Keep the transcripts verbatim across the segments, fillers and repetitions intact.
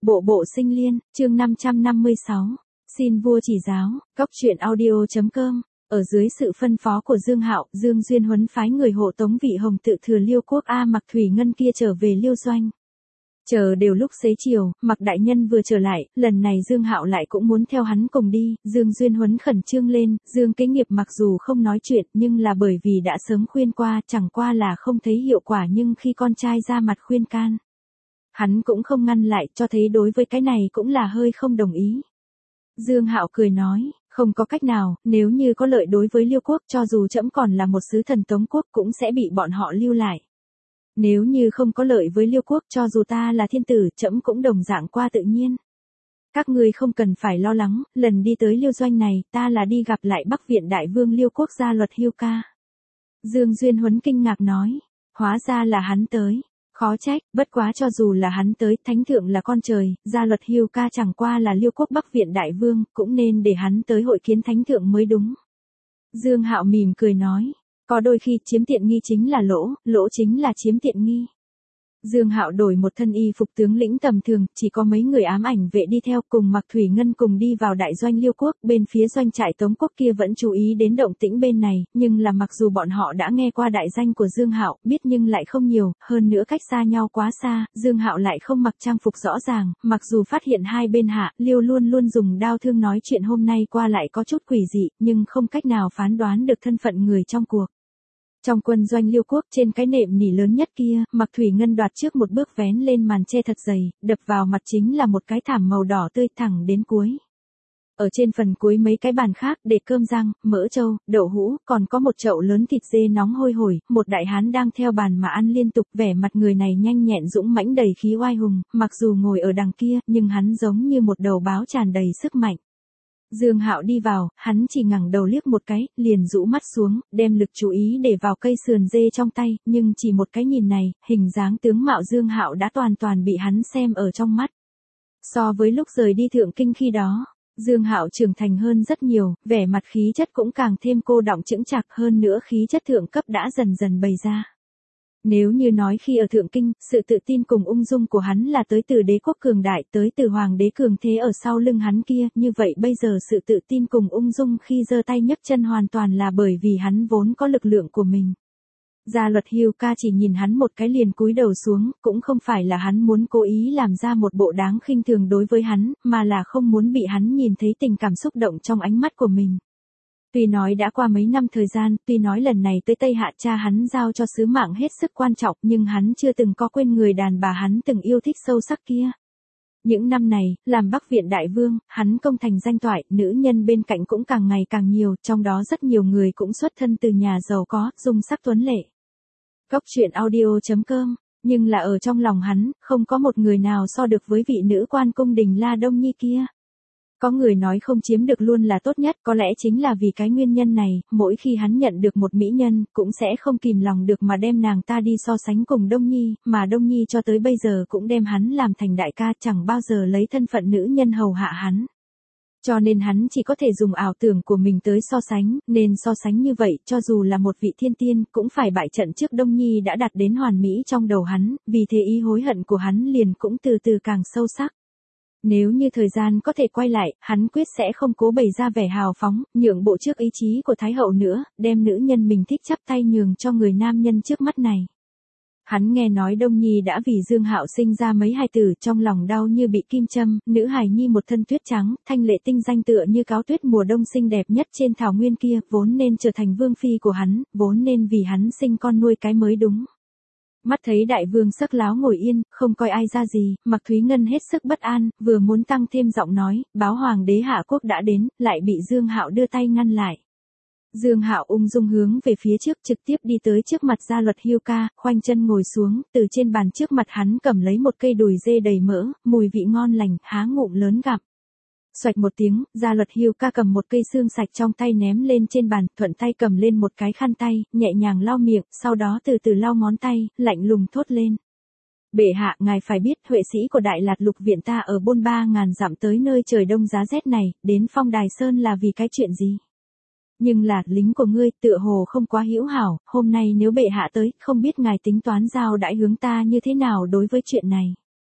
Bộ bộ sinh liên, chương năm trăm năm mươi sáu. Xin vua chỉ giáo, cóc truyện audio.com. Ở dưới sự phân phó của Dương Hạo, Dương Duyên Huấn phái người hộ tống vị hồng tự thừa Liêu quốc A Mặc Thủy Ngân kia trở về Liêu doanh. Chờ đều lúc xế chiều, Mặc đại nhân vừa trở lại, lần này Dương Hạo lại cũng muốn theo hắn cùng đi, Dương Duyên Huấn khẩn trương lên, Dương Kế Nghiệp mặc dù không nói chuyện nhưng là bởi vì đã sớm khuyên qua, chẳng qua là không thấy hiệu quả nhưng khi con trai ra mặt khuyên can, hắn cũng không ngăn lại, cho thấy đối với cái này cũng là hơi không đồng ý. Dương Hạo cười nói, không có cách nào, nếu như có lợi đối với Liêu quốc, cho dù trẫm còn là một sứ thần Tống quốc cũng sẽ bị bọn họ lưu lại. Nếu như không có lợi với Liêu quốc, cho dù ta là thiên tử, trẫm cũng đồng dạng qua tự nhiên. Các ngươi không cần phải lo lắng, lần đi tới Liêu doanh này, ta là đi gặp lại Bắc viện đại vương Liêu quốc gia luật Hưu Ca. Dương Duyên Huấn kinh ngạc nói, hóa ra là hắn tới. Khó trách, bất quá cho dù là hắn tới, thánh thượng là con trời, gia luật Hưu Ca chẳng qua là Liêu quốc Bắc viện đại vương, cũng nên để hắn tới hội kiến thánh thượng mới đúng. Dương Hạo mỉm cười nói, có đôi khi chiếm tiện nghi chính là lỗ, lỗ chính là chiếm tiện nghi. Dương Hạo đổi một thân y phục tướng lĩnh tầm thường, chỉ có mấy người ám ảnh vệ đi theo, cùng Mặc Thủy Ngân cùng đi vào đại doanh Liêu quốc, bên phía doanh trại Tống quốc kia vẫn chú ý đến động tĩnh bên này, nhưng là mặc dù bọn họ đã nghe qua đại danh của Dương Hạo, biết nhưng lại không nhiều, hơn nữa cách xa nhau quá xa, Dương Hạo lại không mặc trang phục rõ ràng, mặc dù phát hiện hai bên hạ, Liêu luôn luôn dùng đao thương nói chuyện hôm nay qua lại có chút quỷ dị, nhưng không cách nào phán đoán được thân phận người trong cuộc. Trong quân doanh Liêu quốc, trên cái nệm nỉ lớn nhất kia, Mặc Thủy Ngân đoạt trước một bước vén lên màn che thật dày, đập vào mặt chính là một cái thảm màu đỏ tươi thẳng đến cuối. Ở trên phần cuối mấy cái bàn khác để cơm rang, mỡ trâu, đậu hũ, còn có một chậu lớn thịt dê nóng hôi hổi, một đại hán đang theo bàn mà ăn liên tục, vẻ mặt người này nhanh nhẹn dũng mãnh đầy khí oai hùng, mặc dù ngồi ở đằng kia, nhưng hắn giống như một đầu báo tràn đầy sức mạnh. Dương Hạo đi vào, hắn chỉ ngẩng đầu liếc một cái, liền rũ mắt xuống, đem lực chú ý để vào cây sườn dê trong tay, nhưng chỉ một cái nhìn này, hình dáng tướng mạo Dương Hạo đã toàn toàn bị hắn xem ở trong mắt. So với lúc rời đi thượng kinh khi đó, Dương Hạo trưởng thành hơn rất nhiều, vẻ mặt khí chất cũng càng thêm cô đọng chững chạc, hơn nữa khí chất thượng cấp đã dần dần bày ra. Nếu như nói khi ở Thượng Kinh, sự tự tin cùng ung dung của hắn là tới từ đế quốc cường đại, tới từ hoàng đế cường thế ở sau lưng hắn kia, như vậy bây giờ sự tự tin cùng ung dung khi giơ tay nhấc chân hoàn toàn là bởi vì hắn vốn có lực lượng của mình. Gia luật Hưu Ca chỉ nhìn hắn một cái liền cúi đầu xuống, cũng không phải là hắn muốn cố ý làm ra một bộ đáng khinh thường đối với hắn, mà là không muốn bị hắn nhìn thấy tình cảm xúc động trong ánh mắt của mình. Tuy nói đã qua mấy năm thời gian, tuy nói lần này tới Tây Hạ cha hắn giao cho sứ mạng hết sức quan trọng, nhưng hắn chưa từng có quên người đàn bà hắn từng yêu thích sâu sắc kia. Những năm này, làm Bắc viện đại vương, hắn công thành danh toại, nữ nhân bên cạnh cũng càng ngày càng nhiều, trong đó rất nhiều người cũng xuất thân từ nhà giàu có, dung sắc tuấn lệ. Cóc truyện audio.com, nhưng là ở trong lòng hắn, không có một người nào so được với vị nữ quan cung đình La Đông Nhi kia. Có người nói không chiếm được luôn là tốt nhất, có lẽ chính là vì cái nguyên nhân này, mỗi khi hắn nhận được một mỹ nhân, cũng sẽ không kìm lòng được mà đem nàng ta đi so sánh cùng Đông Nhi, mà Đông Nhi cho tới bây giờ cũng đem hắn làm thành đại ca, chẳng bao giờ lấy thân phận nữ nhân hầu hạ hắn. Cho nên hắn chỉ có thể dùng ảo tưởng của mình tới so sánh, nên so sánh như vậy, cho dù là một vị thiên tiên, cũng phải bại trận trước Đông Nhi đã đạt đến hoàn mỹ trong đầu hắn, vì thế ý hối hận của hắn liền cũng từ từ càng sâu sắc. Nếu như thời gian có thể quay lại, hắn quyết sẽ không cố bày ra vẻ hào phóng, nhượng bộ trước ý chí của Thái hậu nữa, đem nữ nhân mình thích chắp tay nhường cho người nam nhân trước mắt này. Hắn nghe nói Đông Nhi đã vì Dương Hạo sinh ra mấy hài tử, trong lòng đau như bị kim châm, nữ hài nhi một thân tuyết trắng, thanh lệ tinh danh tựa như cáo tuyết mùa đông xinh đẹp nhất trên thảo nguyên kia, vốn nên trở thành vương phi của hắn, vốn nên vì hắn sinh con nuôi cái mới đúng. Mắt thấy đại vương sắc láo ngồi yên, không coi ai ra gì, Mặc Thúy Ngân hết sức bất an, vừa muốn tăng thêm giọng nói, báo hoàng đế hạ quốc đã đến, lại bị Dương Hạo đưa tay ngăn lại. Dương Hạo ung dung hướng về phía trước, trực tiếp đi tới trước mặt gia luật Hưu Ca, khoanh chân ngồi xuống, từ trên bàn trước mặt hắn cầm lấy một cây đùi dê đầy mỡ, mùi vị ngon lành, há ngụm lớn gặm. Xoạch một tiếng, gia luật Hưu Ca cầm một cây xương sạch trong tay ném lên trên bàn, thuận tay cầm lên một cái khăn tay, nhẹ nhàng lau miệng, sau đó từ từ lau ngón tay, lạnh lùng thốt lên. Bệ hạ, ngài phải biết, huệ sĩ của Đại Lạt Lục viện ta ở bôn ba ngàn dặm tới nơi trời đông giá rét này, đến Phong Đài Sơn là vì cái chuyện gì? Nhưng là, lính của ngươi, tựa hồ không quá hữu hảo, hôm nay nếu bệ hạ tới, không biết ngài tính toán giao đãi hướng ta như thế nào đối với chuyện này.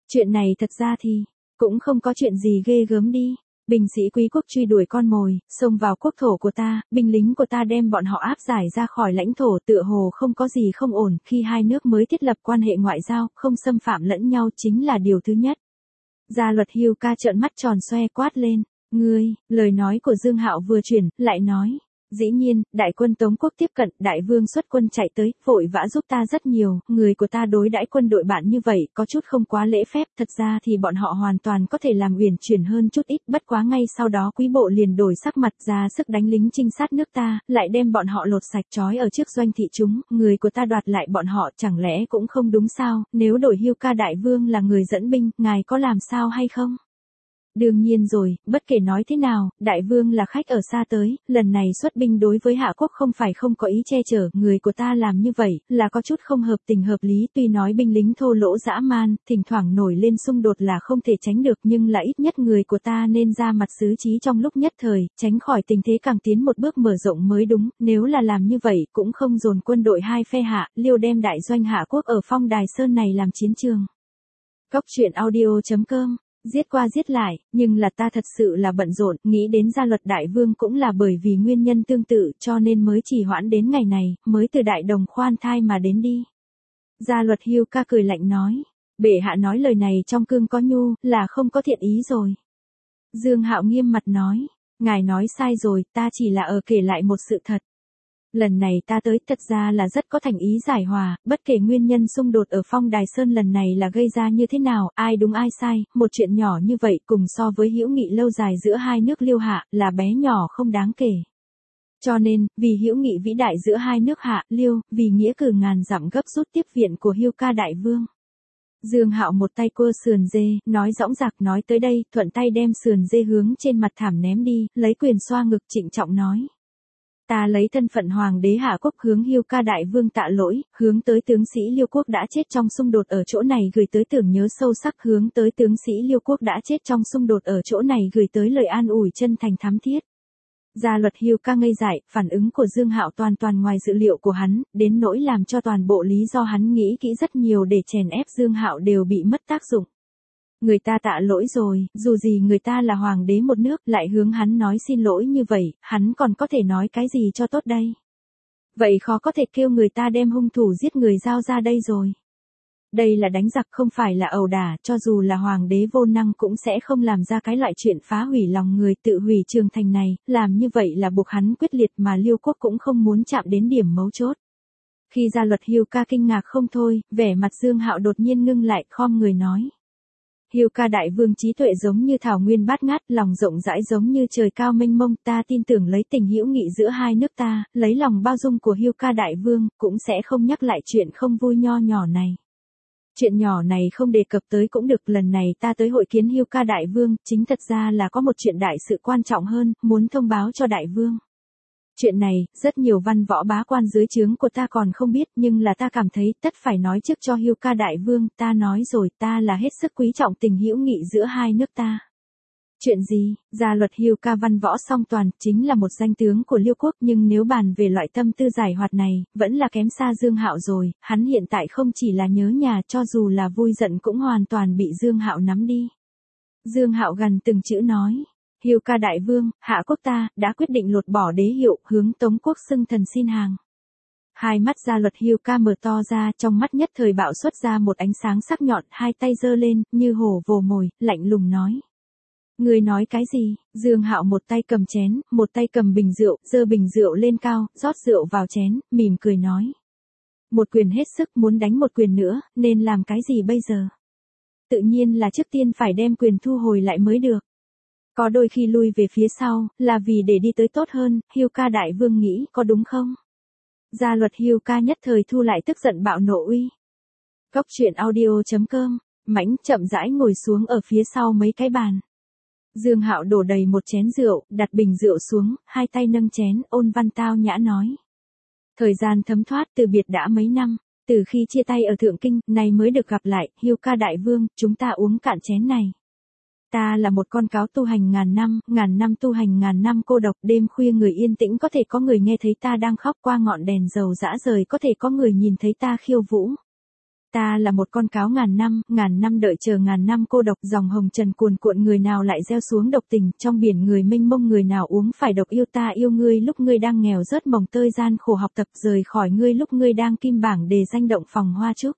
Chuyện này thật ra thì, cũng không có chuyện gì ghê gớm đi. Binh sĩ quý quốc truy đuổi con mồi, xông vào quốc thổ của ta, binh lính của ta đem bọn họ áp giải ra khỏi lãnh thổ tựa hồ không có gì không ổn, khi hai nước mới thiết lập quan hệ ngoại giao, không xâm phạm lẫn nhau chính là điều thứ nhất. Gia luật Hưu Ca trợn mắt tròn xoe quát lên, ngươi, lời nói của Dương Hạo vừa chuyển, lại nói. Dĩ nhiên, đại quân Tống quốc tiếp cận, đại vương xuất quân chạy tới, vội vã giúp ta rất nhiều, người của ta đối đãi quân đội bạn như vậy, có chút không quá lễ phép, thật ra thì bọn họ hoàn toàn có thể làm uyển chuyển hơn chút ít, bất quá ngay sau đó quý bộ liền đổi sắc mặt ra sức đánh lính trinh sát nước ta, lại đem bọn họ lột sạch trói ở trước doanh thị chúng, người của ta đoạt lại bọn họ, chẳng lẽ cũng không đúng sao, nếu đổi Hưu Ca đại vương là người dẫn binh, ngài có làm sao hay không? Đương nhiên rồi, bất kể nói thế nào, đại vương là khách ở xa tới, lần này xuất binh đối với hạ quốc không phải không có ý che chở, người của ta làm như vậy, là có chút không hợp tình hợp lý, tuy nói binh lính thô lỗ dã man, thỉnh thoảng nổi lên xung đột là không thể tránh được, nhưng là ít nhất người của ta nên ra mặt xứ trí trong lúc nhất thời, tránh khỏi tình thế càng tiến một bước mở rộng mới đúng, nếu là làm như vậy, cũng không dồn quân đội hai phe hạ, liêu đem đại doanh hạ quốc ở Phong Đài Sơn này làm chiến trường. Góc truyện audio chấm com Giết qua giết lại, nhưng là ta thật sự là bận rộn, nghĩ đến gia luật đại vương cũng là bởi vì nguyên nhân tương tự cho nên mới trì hoãn đến ngày này, mới từ đại đồng khoan thai mà đến đi. Gia luật Hưu Ca cười lạnh nói, bệ hạ nói lời này trong cương có nhu, là không có thiện ý rồi. Dương Hạo nghiêm mặt nói, ngài nói sai rồi, ta chỉ là ở kể lại một sự thật. Lần này ta tới thật ra là rất có thành ý giải hòa, bất kể nguyên nhân xung đột ở Phong Đài Sơn lần này là gây ra như thế nào, ai đúng ai sai, một chuyện nhỏ như vậy cùng so với hữu nghị lâu dài giữa hai nước Liêu Hạ là bé nhỏ không đáng kể. Cho nên, vì hữu nghị vĩ đại giữa hai nước Hạ, Liêu, vì nghĩa cử ngàn dặm gấp rút tiếp viện của Hưu Ca đại vương. Dương Hạo một tay quơ sườn dê, nói dõng dạc nói tới đây, thuận tay đem sườn dê hướng trên mặt thảm ném đi, lấy quyền xoa ngực trịnh trọng nói. Ta lấy thân phận hoàng đế Hạ quốc hướng Hưu Ca đại vương tạ lỗi, hướng tới tướng sĩ Liêu quốc đã chết trong xung đột ở chỗ này gửi tới tưởng nhớ sâu sắc, hướng tới tướng sĩ Liêu quốc đã chết trong xung đột ở chỗ này gửi tới lời an ủi chân thành thắm thiết. Gia luật Hưu Ca ngây dại, phản ứng của Dương Hạo toàn toàn ngoài dự liệu của hắn, đến nỗi làm cho toàn bộ lý do hắn nghĩ kỹ rất nhiều để chèn ép Dương Hạo đều bị mất tác dụng. Người ta tạ lỗi rồi, dù gì người ta là hoàng đế một nước, lại hướng hắn nói xin lỗi như vậy, hắn còn có thể nói cái gì cho tốt đây? Vậy khó có thể kêu người ta đem hung thủ giết người giao ra đây rồi. Đây là đánh giặc không phải là ẩu đả, cho dù là hoàng đế vô năng cũng sẽ không làm ra cái loại chuyện phá hủy lòng người tự hủy trường thành này, làm như vậy là buộc hắn quyết liệt mà Liêu quốc cũng không muốn chạm đến điểm mấu chốt. Khi gia luật Hưu Ca kinh ngạc không thôi, vẻ mặt Dương Hạo đột nhiên ngưng lại, khom người nói. Hưu Ca đại vương trí tuệ giống như thảo nguyên bát ngát, lòng rộng rãi giống như trời cao mênh mông, ta tin tưởng lấy tình hữu nghị giữa hai nước ta, lấy lòng bao dung của Hưu Ca đại vương, cũng sẽ không nhắc lại chuyện không vui nho nhỏ này. Chuyện nhỏ này không đề cập tới cũng được, lần này ta tới hội kiến Hưu Ca đại vương, chính thật ra là có một chuyện đại sự quan trọng hơn, muốn thông báo cho đại vương. Chuyện này, rất nhiều văn võ bá quan dưới trướng của ta còn không biết, nhưng là ta cảm thấy tất phải nói trước cho Hưu Ca đại vương, ta nói rồi, ta là hết sức quý trọng tình hữu nghị giữa hai nước ta. Chuyện gì? Gia luật Hưu Ca văn võ song toàn, chính là một danh tướng của Liêu quốc, nhưng nếu bàn về loại tâm tư giải hoạt này, vẫn là kém xa Dương Hạo rồi, hắn hiện tại không chỉ là nhớ nhà, cho dù là vui giận cũng hoàn toàn bị Dương Hạo nắm đi. Dương Hạo gần từng chữ nói. Hưu Ca đại vương, Hạ quốc ta, đã quyết định lột bỏ đế hiệu, hướng Tống quốc xưng thần xin hàng. Hai mắt gia luật Hưu Ca mở to ra, trong mắt nhất thời bạo xuất ra một ánh sáng sắc nhọn, hai tay giơ lên, như hổ vồ mồi, lạnh lùng nói. Người nói cái gì? Dương Hạo một tay cầm chén, một tay cầm bình rượu, giơ bình rượu lên cao, rót rượu vào chén, mỉm cười nói. Một quyền hết sức, muốn đánh một quyền nữa, nên làm cái gì bây giờ? Tự nhiên là trước tiên phải đem quyền thu hồi lại mới được. Có đôi khi lui về phía sau, là vì để đi tới tốt hơn, Hưu Ca đại vương nghĩ, có đúng không? Gia luật Hưu Ca nhất thời thu lại tức giận bạo nộ uy. Góc truyện audio chấm com, Mãnh chậm rãi ngồi xuống ở phía sau mấy cái bàn. Dương Hạo đổ đầy một chén rượu, đặt bình rượu xuống, hai tay nâng chén, ôn văn tao nhã nói. Thời gian thấm thoát từ biệt đã mấy năm, từ khi chia tay ở Thượng Kinh, này mới được gặp lại, Hưu Ca đại vương, chúng ta uống cạn chén này. Ta là một con cáo tu hành ngàn năm, ngàn năm tu hành ngàn năm cô độc, đêm khuya người yên tĩnh có thể có người nghe thấy ta đang khóc, qua ngọn đèn dầu dã rời có thể có người nhìn thấy ta khiêu vũ. Ta là một con cáo ngàn năm, ngàn năm đợi chờ ngàn năm cô độc, dòng hồng trần cuồn cuộn, người nào lại gieo xuống độc tình, trong biển người mênh mông người nào uống phải độc yêu. Ta yêu ngươi lúc ngươi đang nghèo rớt mồng tơi gian khổ học tập, rời khỏi ngươi lúc ngươi đang kim bảng đề danh động phòng hoa trúc.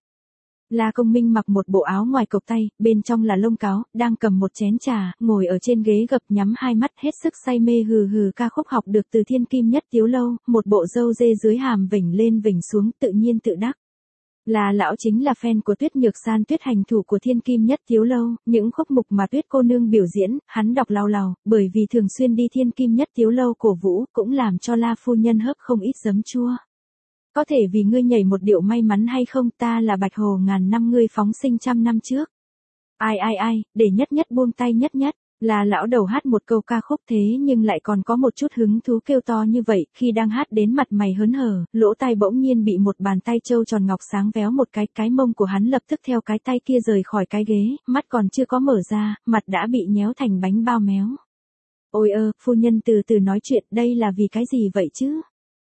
La Công Minh mặc một bộ áo ngoài cộc tay, bên trong là lông cáo, đang cầm một chén trà, ngồi ở trên ghế gập nhắm hai mắt hết sức say mê hừ hừ ca khúc học được từ Thiên Kim Nhất Tiếu Lâu, một bộ râu dê dưới hàm vểnh lên vểnh xuống, tự nhiên tự đắc. La lão chính là fan của Tuyết Nhược San, tuyết hành thủ của Thiên Kim Nhất Tiếu Lâu, những khúc mục mà Tuyết cô nương biểu diễn, hắn đọc lao lào, bởi vì thường xuyên đi Thiên Kim Nhất Tiếu Lâu cổ vũ, cũng làm cho La phu nhân hớp không ít giấm chua. Có thể vì ngươi nhảy một điệu may mắn hay không, ta là Bạch Hồ ngàn năm, ngươi phóng sinh trăm năm trước. Ai ai ai, để nhất nhất buông tay nhất nhất. Là lão đầu hát một câu ca khúc thế nhưng lại còn có một chút hứng thú kêu to như vậy, khi đang hát đến mặt mày hớn hở, lỗ tai bỗng nhiên bị một bàn tay trâu tròn ngọc sáng véo một cái, cái mông của hắn lập tức theo cái tay kia rời khỏi cái ghế, mắt còn chưa có mở ra, mặt đã bị nhéo thành bánh bao méo. Ôi ơ, phu nhân từ từ nói chuyện, đây là vì cái gì vậy chứ?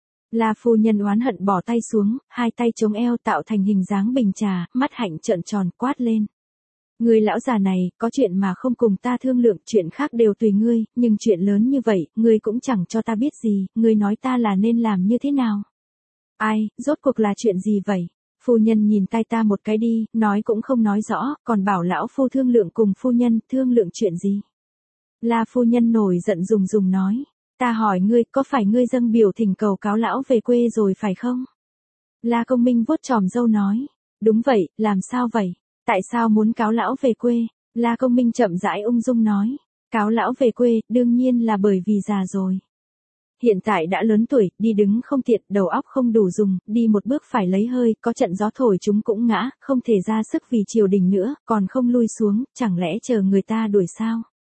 La phu nhân oán hận bỏ tay xuống, hai tay chống eo tạo thành hình dáng bình trà, mắt hạnh trợn tròn quát lên. Người lão già này, có chuyện mà không cùng ta thương lượng, chuyện khác đều tùy ngươi, nhưng chuyện lớn như vậy, ngươi cũng chẳng cho ta biết gì, ngươi nói ta là nên làm như thế nào? Ai, rốt cuộc là chuyện gì vậy? Phu nhân nhìn tay ta một cái đi, nói cũng không nói rõ, còn bảo lão phu thương lượng cùng phu nhân, thương lượng chuyện gì? La phu nhân nổi giận rùng rùng nói. Ta hỏi ngươi, có phải ngươi dâng biểu thỉnh cầu cáo lão về quê rồi phải không? La Công Minh vuốt chòm râu nói. Đúng vậy, làm sao vậy? Tại sao muốn cáo lão về quê? La Công Minh chậm rãi ung dung nói. Cáo lão về quê, đương nhiên là bởi vì già rồi. Hiện tại đã lớn tuổi, đi đứng không tiện, đầu óc không đủ dùng, đi một bước phải lấy hơi, có trận gió thổi chúng cũng ngã, không thể ra sức vì triều đình nữa, còn không lui xuống, chẳng lẽ chờ người ta đuổi sao?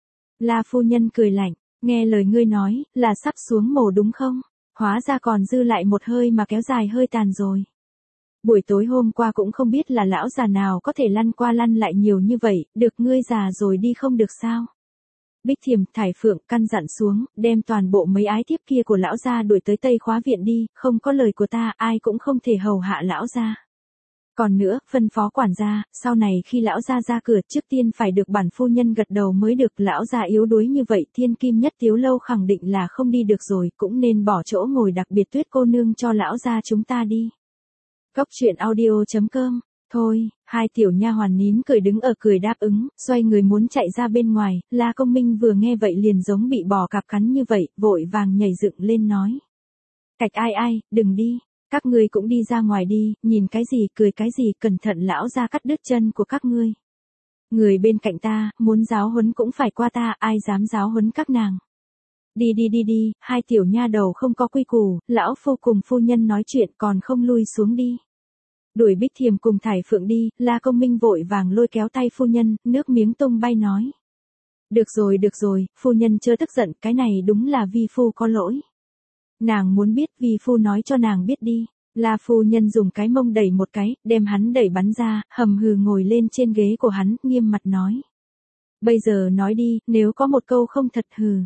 La phu nhân cười lạnh. Nghe lời ngươi nói, là sắp xuống mồ đúng không? Hóa ra còn dư lại một hơi mà kéo dài hơi tàn rồi. Buổi tối hôm qua cũng không biết là lão già nào có thể lăn qua lăn lại nhiều như vậy, được ngươi già rồi đi không được sao? Bích Thiềm, Thải Phượng căn dặn xuống, đem toàn bộ mấy ái thiếp kia của lão gia đuổi tới Tây Khóa viện đi, không có lời của ta, ai cũng không thể hầu hạ lão gia. Còn nữa, phân phó quản gia, sau này khi lão gia ra cửa trước tiên phải được bản phu nhân gật đầu mới được, lão gia yếu đuối như vậy, Thiên Kim Nhất Tiếu Lâu khẳng định là không đi được rồi, cũng nên bỏ chỗ ngồi đặc biệt Tuyết cô nương cho lão gia chúng ta đi. Góc truyện audio chấm com. Thôi, hai tiểu nha hoàn nín cười đứng ở cười đáp ứng, xoay người muốn chạy ra bên ngoài, La Công Minh vừa nghe vậy liền giống bị bò cạp cắn như vậy, vội vàng nhảy dựng lên nói. Cạch ai ai, đừng đi. Các ngươi cũng đi ra ngoài đi, nhìn cái gì cười cái gì, cẩn thận lão ra cắt đứt chân của các ngươi. Người bên cạnh ta, muốn giáo huấn cũng phải qua ta, ai dám giáo huấn các nàng. Đi đi đi đi, hai tiểu nha đầu không có quy củ, lão phu cùng phu nhân nói chuyện còn không lui xuống đi. Đuổi Bích Thiềm cùng Thải Phượng đi, La Công Minh vội vàng lôi kéo tay phu nhân, nước miếng tung bay nói. Được rồi được rồi, phu nhân chớ tức giận, cái này đúng là vi phu có lỗi. Nàng muốn biết, vi phu nói cho nàng biết đi. La phu nhân dùng cái mông đẩy một cái, đem hắn đẩy bắn ra, hầm hừ ngồi lên trên ghế của hắn, nghiêm mặt nói. Bây giờ nói đi, nếu có một câu không thật hừ.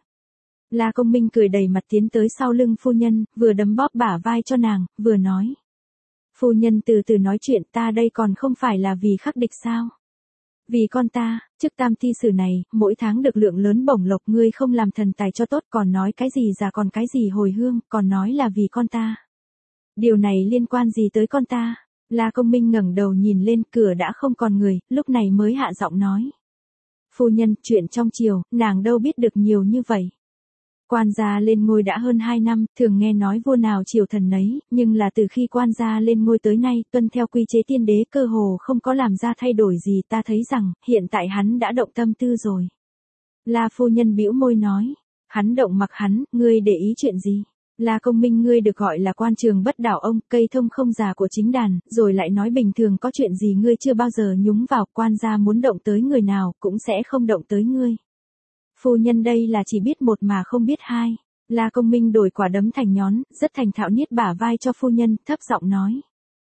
La Công Minh cười đầy mặt tiến tới sau lưng phu nhân, vừa đấm bóp bả vai cho nàng, vừa nói. Phu nhân từ từ nói chuyện, ta đây còn không phải là vì khắc địch sao? Vì con ta, chức tam thi sử này, mỗi tháng được lượng lớn bổng lộc, ngươi không làm thần tài cho tốt, còn nói cái gì già còn cái gì hồi hương, còn nói là vì con ta. Điều này liên quan gì tới con ta? La Công Minh ngẩng đầu nhìn lên, cửa đã không còn người, lúc này mới hạ giọng nói. Phu nhân, chuyện trong triều, nàng đâu biết được nhiều như vậy. Quan gia lên ngôi đã hơn hai năm, thường nghe nói vua nào triều thần nấy, nhưng là từ khi quan gia lên ngôi tới nay, tuân theo quy chế tiên đế cơ hồ không có làm ra thay đổi gì, ta thấy rằng, hiện tại hắn đã động tâm tư rồi. La phu nhân bĩu môi nói, hắn động mặc hắn, ngươi để ý chuyện gì? La Công Minh, ngươi được gọi là quan trường bất đảo ông, cây thông không già của chính đàn, rồi lại nói bình thường có chuyện gì ngươi chưa bao giờ nhúng vào, quan gia muốn động tới người nào, cũng sẽ không động tới ngươi. Phu nhân đây là chỉ biết một mà không biết hai. La Công Minh đổi quả đấm thành nhón, rất thành thạo niết bả vai cho phu nhân, thấp giọng nói.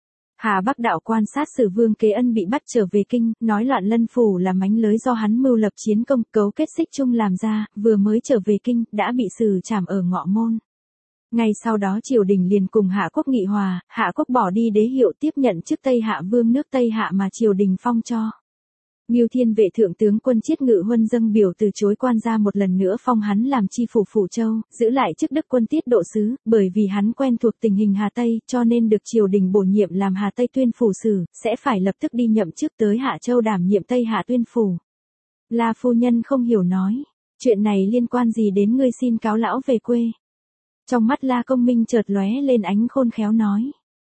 Hà Bắc đạo quan sát sử Vương Kế Ân bị bắt trở về kinh, nói loạn lân phủ là mánh lới do hắn mưu lập chiến công, cấu kết xích chung làm ra, vừa mới trở về kinh, đã bị xử trảm ở Ngọ Môn. Ngay sau đó triều đình liền cùng Hạ Quốc nghị hòa, Hạ Quốc bỏ đi đế hiệu tiếp nhận chức Tây Hạ vương nước Tây Hạ mà triều đình phong cho. Ngưu Thiên Vệ thượng tướng quân Chiết Ngự Huân dâng biểu từ chối quan gia một lần nữa phong hắn làm chi phủ Phủ Châu, giữ lại chức đức quân tiết độ sứ, bởi vì hắn quen thuộc tình hình Hà Tây, cho nên được triều đình bổ nhiệm làm Hà Tây tuyên phủ sử, sẽ phải lập tức đi nhậm chức tới Hạ Châu đảm nhiệm Tây Hạ tuyên phủ. La phu nhân không hiểu nói, chuyện này liên quan gì đến ngươi xin cáo lão về quê. Trong mắt La Công Minh chợt lóe lên ánh khôn khéo nói.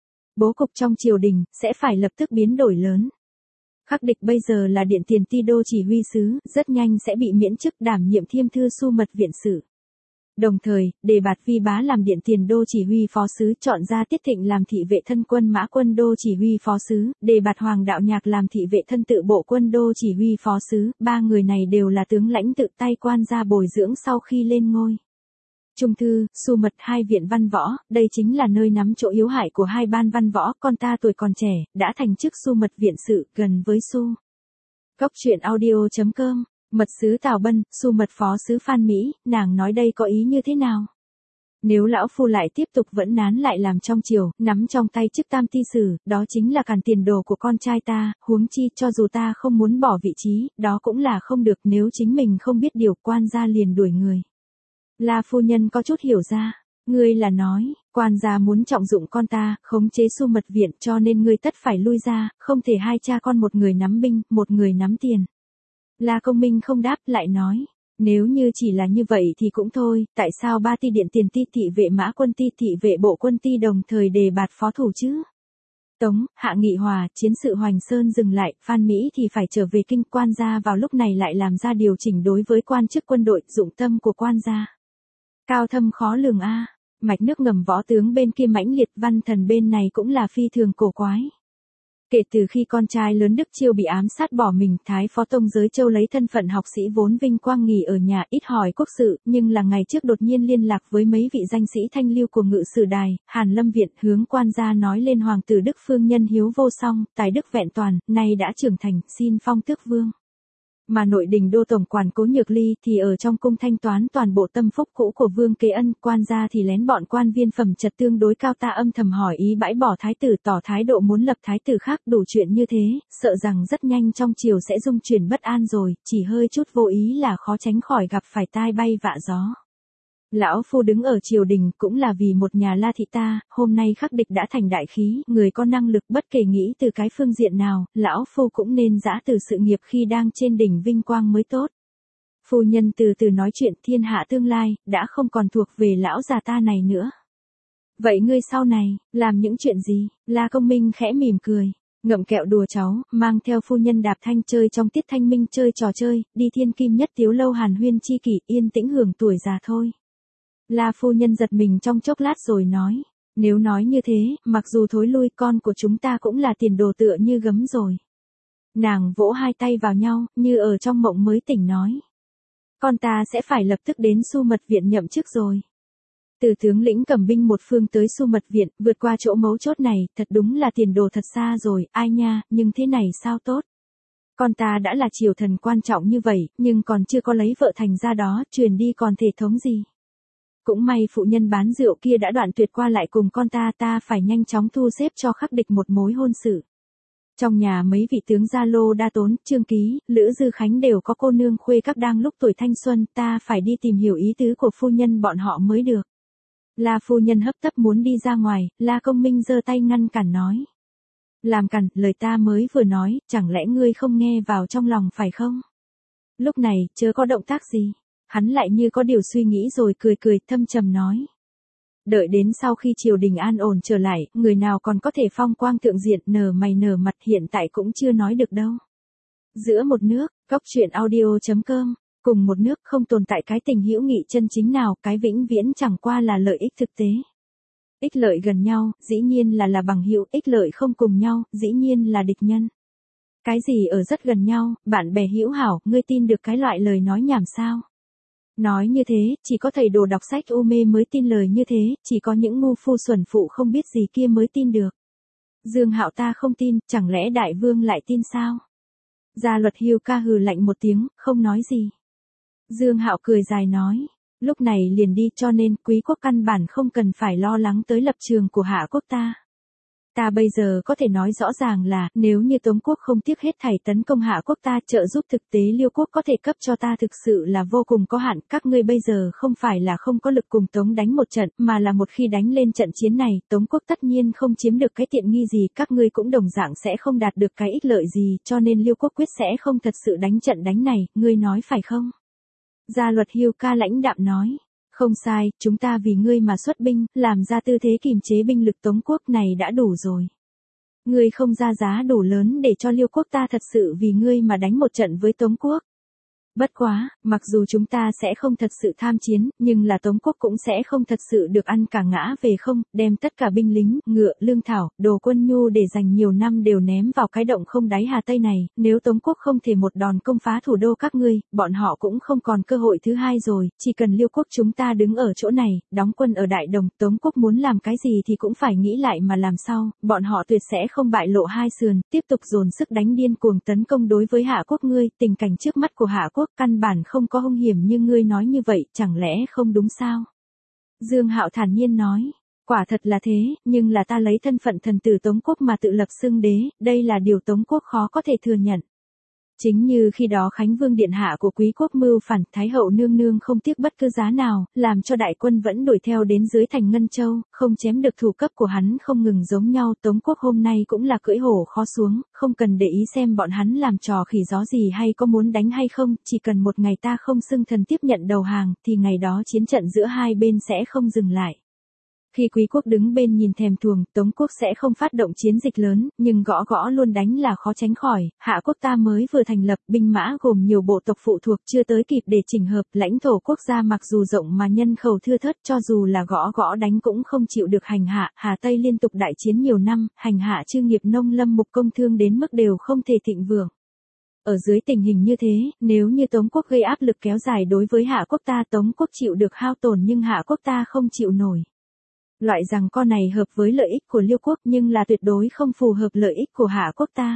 Bố cục trong triều đình, sẽ phải lập tức biến đổi lớn. Khắc Địch bây giờ là điện tiền ti đô chỉ huy sứ, rất nhanh sẽ bị miễn chức đảm nhiệm thiêm thư su mật viện sự. Đồng thời, đề bạt Vi Bá làm điện tiền đô chỉ huy phó sứ, chọn ra Tiết Thịnh làm thị vệ thân quân mã quân đô chỉ huy phó sứ, đề bạt Hoàng Đạo Nhạc làm thị vệ thân tự bộ quân đô chỉ huy phó sứ, ba người này đều là tướng lãnh tự tay quan gia bồi dưỡng sau khi lên ngôi. Trung thư, su mật hai viện văn võ, đây chính là nơi nắm chỗ yếu hại của hai ban văn võ, con ta tuổi còn trẻ, đã thành chức su mật viện sự, gần với su. Cốc truyện audio chấm com, mật sứ Tào Bân, su mật phó sứ Phan Mỹ, nàng nói đây có ý như thế nào? Nếu lão phu lại tiếp tục vẫn nán lại làm trong triều, nắm trong tay chức tam ti sử, đó chính là càn tiền đồ của con trai ta, huống chi cho dù ta không muốn bỏ vị trí, đó cũng là không được, nếu chính mình không biết điều, quan gia liền đuổi người. La phu nhân có chút hiểu ra, ngươi là nói, quan gia muốn trọng dụng con ta, khống chế su mật viện, cho nên ngươi tất phải lui ra, không thể hai cha con một người nắm binh, một người nắm tiền. La Công Minh không đáp, lại nói, nếu như chỉ là như vậy thì cũng thôi, tại sao ba ti điện tiền ti thị vệ mã quân ti thị vệ bộ quân ti đồng thời đề bạt phó thủ chứ? Tống, Hạ nghị hòa, chiến sự Hoành Sơn dừng lại, Phan Mỹ thì phải trở về kinh, quan gia vào lúc này lại làm ra điều chỉnh đối với quan chức quân đội, dụng tâm của quan gia. Cao thâm khó lường a, mạch nước ngầm võ tướng bên kia mãnh liệt, văn thần bên này cũng là phi thường cổ quái. Kể từ khi con trai lớn Đức Chiêu bị ám sát bỏ mình, Thái Phó Tông Giới Châu lấy thân phận học sĩ vốn vinh quang nghỉ ở nhà, ít hỏi quốc sự, nhưng là ngày trước đột nhiên liên lạc với mấy vị danh sĩ thanh lưu của Ngự Sử Đài, Hàn Lâm Viện, hướng quan gia nói lên hoàng tử Đức Phương nhân hiếu vô song, tài đức vẹn toàn, nay đã trưởng thành, xin phong tước vương. Mà nội đình đô tổng quản Cố Nhược Ly thì ở trong cung thanh toán toàn bộ tâm phúc cũ của Vương Kế Ân, quan gia thì lén bọn quan viên phẩm chất tương đối cao ta âm thầm hỏi ý bãi bỏ thái tử, tỏ thái độ muốn lập thái tử khác, đủ chuyện như thế, sợ rằng rất nhanh trong triều sẽ dung chuyển bất an rồi, chỉ hơi chút vô ý là khó tránh khỏi gặp phải tai bay vạ gió. Lão phu đứng ở triều đình cũng là vì một nhà La thị ta, hôm nay Khắc Địch đã thành đại khí, người có năng lực bất kể nghĩ từ cái phương diện nào, lão phu cũng nên giã từ sự nghiệp khi đang trên đỉnh vinh quang mới tốt. Phu nhân từ từ nói chuyện, thiên hạ tương lai, đã không còn thuộc về lão già ta này nữa. Vậy ngươi sau này, làm những chuyện gì? La Công Minh khẽ mỉm cười, ngậm kẹo đùa cháu, mang theo phu nhân đạp thanh chơi trong tiết thanh minh chơi trò chơi, đi thiên kim nhất tiếu lâu hàn huyên chi kỷ, yên tĩnh hưởng tuổi già thôi. La phu nhân giật mình trong chốc lát rồi nói, nếu nói như thế, mặc dù thối lui con của chúng ta cũng là tiền đồ tựa như gấm rồi. Nàng vỗ hai tay vào nhau, như ở trong mộng mới tỉnh nói. Con ta sẽ phải lập tức đến Su Mật Viện nhậm chức rồi. Từ tướng lĩnh cầm binh một phương tới Su Mật Viện, vượt qua chỗ mấu chốt này, thật đúng là tiền đồ thật xa rồi, ai nha, nhưng thế này sao tốt. Con ta đã là triều thần quan trọng như vậy, nhưng còn chưa có lấy vợ thành ra đó, truyền đi còn thể thống gì. Cũng may phụ nhân bán rượu kia đã đoạn tuyệt qua lại cùng con ta, ta phải nhanh chóng thu xếp cho Khắc Địch một mối hôn sự. Trong nhà mấy vị tướng Gia Lô Đa Tốn, Trương Ký, Lữ Dư Khánh đều có cô nương khuê các đang lúc tuổi thanh xuân, ta phải đi tìm hiểu ý tứ của phu nhân bọn họ mới được. La phu nhân hấp tấp muốn đi ra ngoài, La Công Minh giơ tay ngăn cản nói. Làm cản, lời ta mới vừa nói, chẳng lẽ ngươi không nghe vào trong lòng phải không? Lúc này, chớ có động tác gì. Hắn lại như có điều suy nghĩ rồi cười cười thâm trầm nói. Đợi đến sau khi triều đình an ổn trở lại, người nào còn có thể phong quang thượng diện nở mày nở mặt hiện tại cũng chưa nói được đâu. Giữa một nước, Cốc truyện audio chấm com, cùng một nước không tồn tại cái tình hữu nghị chân chính nào, cái vĩnh viễn chẳng qua là lợi ích thực tế. Ích lợi gần nhau, dĩ nhiên là là bằng hữu, ích lợi không cùng nhau, dĩ nhiên là địch nhân. Cái gì ở rất gần nhau, bạn bè hữu hảo, ngươi tin được cái loại lời nói nhảm sao? Nói như thế, chỉ có thầy đồ đọc sách u mê mới tin lời như thế, chỉ có những ngu phu xuẩn phụ không biết gì kia mới tin được. Dương Hạo ta không tin, chẳng lẽ đại vương lại tin sao? Gia Luật Hưu ca hừ lạnh một tiếng, không nói gì. Dương Hạo cười dài nói, Lúc này liền đi, cho nên quý quốc căn bản không cần phải lo lắng tới lập trường của Hạ quốc ta. Ta bây giờ có thể nói rõ ràng là, nếu như Tống quốc không tiếc hết thảy tấn công Hạ quốc ta, trợ giúp thực tế Liêu quốc có thể cấp cho ta thực sự là vô cùng có hạn, các ngươi bây giờ không phải là không có lực cùng Tống đánh một trận, mà là một khi đánh lên trận chiến này, Tống quốc tất nhiên không chiếm được cái tiện nghi gì, các ngươi cũng đồng dạng sẽ không đạt được cái ích lợi gì, cho nên Liêu quốc quyết sẽ không thật sự đánh trận đánh này, ngươi nói phải không? Gia luật Hưu Ca lãnh đạm nói. Không sai, chúng ta vì ngươi mà xuất binh, làm ra tư thế kìm chế binh lực Tống quốc này đã đủ rồi. Ngươi không ra giá đủ lớn để cho Liêu quốc ta thật sự vì ngươi mà đánh một trận với Tống quốc. Bất quá, mặc dù chúng ta sẽ không thật sự tham chiến, nhưng là Tống quốc cũng sẽ không thật sự được ăn cả ngã về không, đem tất cả binh lính, ngựa, lương thảo, đồ quân nhu để dành nhiều năm đều ném vào cái động không đáy Hà Tây này, nếu Tống quốc không thể một đòn công phá thủ đô các ngươi, bọn họ cũng không còn cơ hội thứ hai rồi, chỉ cần Liêu quốc chúng ta đứng ở chỗ này, đóng quân ở Đại Đồng, Tống quốc muốn làm cái gì thì cũng phải nghĩ lại mà làm sao, bọn họ tuyệt sẽ không bại lộ hai sườn, tiếp tục dồn sức đánh điên cuồng tấn công đối với Hạ quốc ngươi, tình cảnh trước mắt của Hạ quốc căn bản không có hung hiểm như ngươi nói như vậy, chẳng lẽ không đúng sao? Dương Hạo thản nhiên nói, quả thật là thế, nhưng là ta lấy thân phận thần tử Tống quốc mà tự lập xưng đế, đây là điều Tống quốc khó có thể thừa nhận. Chính như khi đó Khánh Vương điện hạ của quý quốc mưu phản, Thái hậu nương nương không tiếc bất cứ giá nào, làm cho đại quân vẫn đuổi theo đến dưới thành Ngân Châu, không chém được thủ cấp của hắn không ngừng giống nhau. Tống quốc hôm nay cũng là cưỡi hổ khó xuống, không cần để ý xem bọn hắn làm trò khỉ gió gì hay có muốn đánh hay không, chỉ cần một ngày ta không xưng thần tiếp nhận đầu hàng, thì ngày đó chiến trận giữa hai bên sẽ không dừng lại. Khi quý quốc đứng bên nhìn thèm thuồng, Tống quốc sẽ không phát động chiến dịch lớn, nhưng gõ gõ luôn đánh là khó tránh khỏi. Hạ quốc ta mới vừa thành lập, binh mã gồm nhiều bộ tộc phụ thuộc chưa tới kịp để chỉnh hợp, lãnh thổ quốc gia mặc dù rộng mà nhân khẩu thưa thớt, cho dù là gõ gõ đánh cũng không chịu được hành hạ. Hà Tây liên tục đại chiến nhiều năm, hành hạ chư nghiệp nông lâm mục công thương đến mức đều không thể thịnh vượng. Ở dưới tình hình như thế, nếu như Tống quốc gây áp lực kéo dài đối với Hạ quốc ta, Tống quốc chịu được hao tổn nhưng Hạ quốc ta không chịu nổi. Loại rằng con này hợp với lợi ích của Liêu quốc nhưng là tuyệt đối không phù hợp lợi ích của Hạ quốc ta.